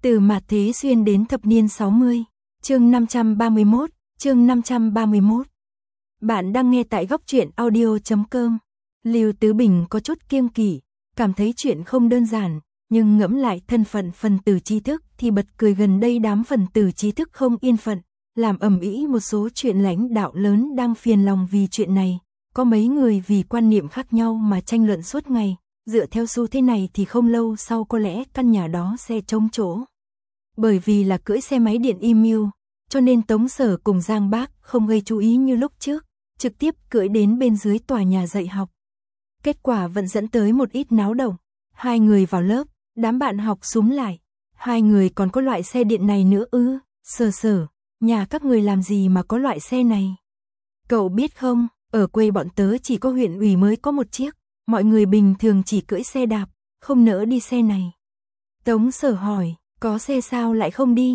Từ mạt thế xuyên đến thập niên 60, chương 531. Bạn đang nghe tại góc truyện audio.com. Lưu Tứ Bình có chút kiêng kỵ, cảm thấy chuyện không đơn giản, nhưng ngẫm lại thân phận phần tử trí thức thì bật cười. Gần đây đám phần tử trí thức không yên phận, làm ầm ĩ một số chuyện lãnh đạo lớn đang phiền lòng vì chuyện này. Có mấy người vì quan niệm khác nhau mà tranh luận suốt ngày, dựa theo xu thế này thì không lâu sau có lẽ căn nhà đó sẽ trống chỗ. Bởi vì là cưỡi xe máy điện email, cho nên Tống Sở cùng Giang Bác không gây chú ý như lúc trước, trực tiếp cưỡi đến bên dưới tòa nhà dạy học. Kết quả vẫn dẫn tới một ít náo động. Hai người vào lớp, đám bạn học xúm lại. Hai người còn có loại xe điện này nữa ư? Sở, nhà các người làm gì mà có loại xe này? Cậu biết không, ở quê bọn tớ chỉ có huyện ủy mới có một chiếc, mọi người bình thường chỉ cưỡi xe đạp, không nỡ đi xe này. Tống Sở hỏi, có xe sao lại không đi?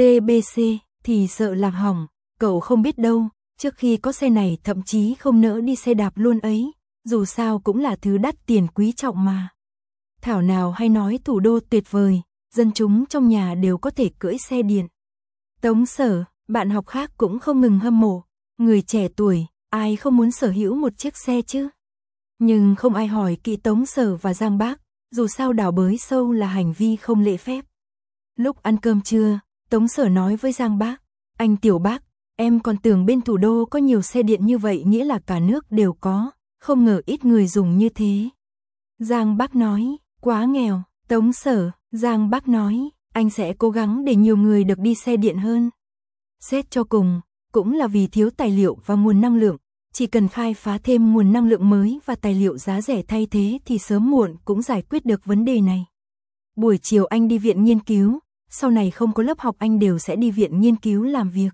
TBC thì sợ làm hỏng, cậu không biết đâu, trước khi có xe này thậm chí không nỡ đi xe đạp luôn ấy, dù sao cũng là thứ đắt tiền quý trọng mà. Thảo nào hay nói thủ đô tuyệt vời, dân chúng trong nhà đều có thể cưỡi xe điện. Tống Sở, bạn học khác cũng không ngừng hâm mộ, người trẻ tuổi, ai không muốn sở hữu một chiếc xe chứ? Nhưng không ai hỏi kỹ Tống Sở và Giang Bác, dù sao đào bới sâu là hành vi không lễ phép. Lúc ăn cơm trưa, Tống Sở nói với Giang Bác, anh Tiểu Bác, em còn tưởng bên thủ đô có nhiều xe điện như vậy nghĩa là cả nước đều có, không ngờ ít người dùng như thế. Giang Bác nói, quá nghèo. Tống Sở, Giang Bác nói, anh sẽ cố gắng để nhiều người được đi xe điện hơn. Xét cho cùng, cũng là vì thiếu tài liệu và nguồn năng lượng, chỉ cần khai phá thêm nguồn năng lượng mới và tài liệu giá rẻ thay thế thì sớm muộn cũng giải quyết được vấn đề này. Buổi chiều anh đi viện nghiên cứu, sau này không có lớp học anh đều sẽ đi viện nghiên cứu làm việc.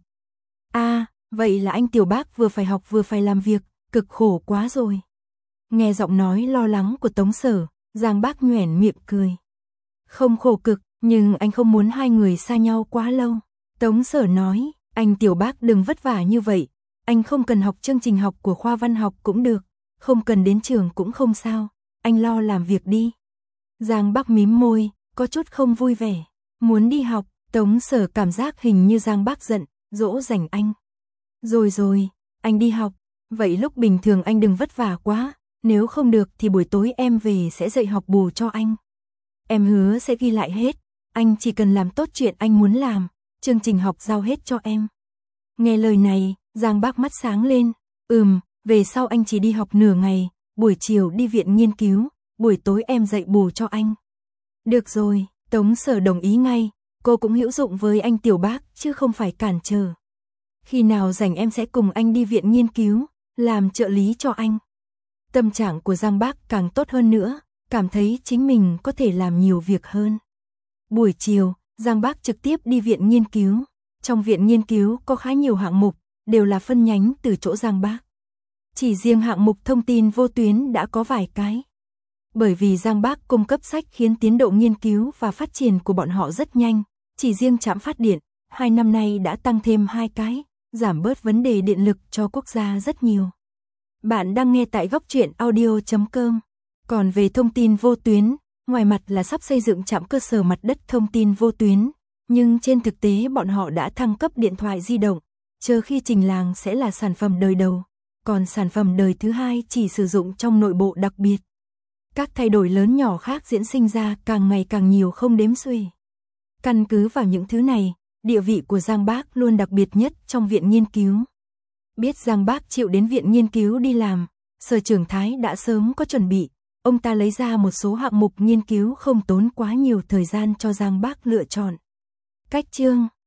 À, vậy là anh Tiểu Bác vừa phải học vừa phải làm việc, cực khổ quá rồi. Nghe giọng nói lo lắng của Tống Sở, Giang Bác nhoẻn miệng cười. Không khổ cực, nhưng anh không muốn hai người xa nhau quá lâu. Tống Sở nói, anh Tiểu Bác đừng vất vả như vậy, anh không cần học chương trình học của khoa văn học cũng được, không cần đến trường cũng không sao, anh lo làm việc đi. Giang Bác mím môi, có chút không vui vẻ, muốn đi học. Tống Sở cảm giác hình như Giang Bác giận, dỗ dành anh. Rồi, anh đi học, vậy lúc bình thường anh đừng vất vả quá, nếu không được thì buổi tối em về sẽ dạy học bù cho anh. Em hứa sẽ ghi lại hết, anh chỉ cần làm tốt chuyện anh muốn làm, chương trình học giao hết cho em. Nghe lời này, Giang Bác mắt sáng lên, về sau anh chỉ đi học nửa ngày, buổi chiều đi viện nghiên cứu, buổi tối em dạy bù cho anh. Được rồi, Tống Sở đồng ý ngay, cô cũng hữu dụng với anh Tiểu Bác chứ không phải cản trở. Khi nào rảnh em sẽ cùng anh đi viện nghiên cứu, làm trợ lý cho anh. Tâm trạng của Giang Bác càng tốt hơn nữa, cảm thấy chính mình có thể làm nhiều việc hơn. Buổi chiều, Giang Bác trực tiếp đi viện nghiên cứu. Trong viện nghiên cứu có khá nhiều hạng mục, đều là phân nhánh từ chỗ Giang Bác. Chỉ riêng hạng mục thông tin vô tuyến đã có vài cái. Bởi vì Giang Bác cung cấp sách khiến tiến độ nghiên cứu và phát triển của bọn họ rất nhanh, chỉ riêng trạm phát điện, 2 năm nay đã tăng thêm 2 cái, giảm bớt vấn đề điện lực cho quốc gia rất nhiều. Bạn đang nghe tại góc truyện audio.com. Còn về thông tin vô tuyến, ngoài mặt là sắp xây dựng trạm cơ sở mặt đất thông tin vô tuyến, nhưng trên thực tế bọn họ đã thăng cấp điện thoại di động, chờ khi trình làng sẽ là sản phẩm đời đầu, còn sản phẩm đời thứ hai chỉ sử dụng trong nội bộ đặc biệt. Các thay đổi lớn nhỏ khác diễn sinh ra càng ngày càng nhiều không đếm xuể. Căn cứ vào những thứ này, địa vị của Giang Bác luôn đặc biệt nhất trong viện nghiên cứu. Biết Giang Bác chịu đến viện nghiên cứu đi làm, Sở Trưởng Thái đã sớm có chuẩn bị, ông ta lấy ra một số hạng mục nghiên cứu không tốn quá nhiều thời gian cho Giang Bác lựa chọn. Cách chương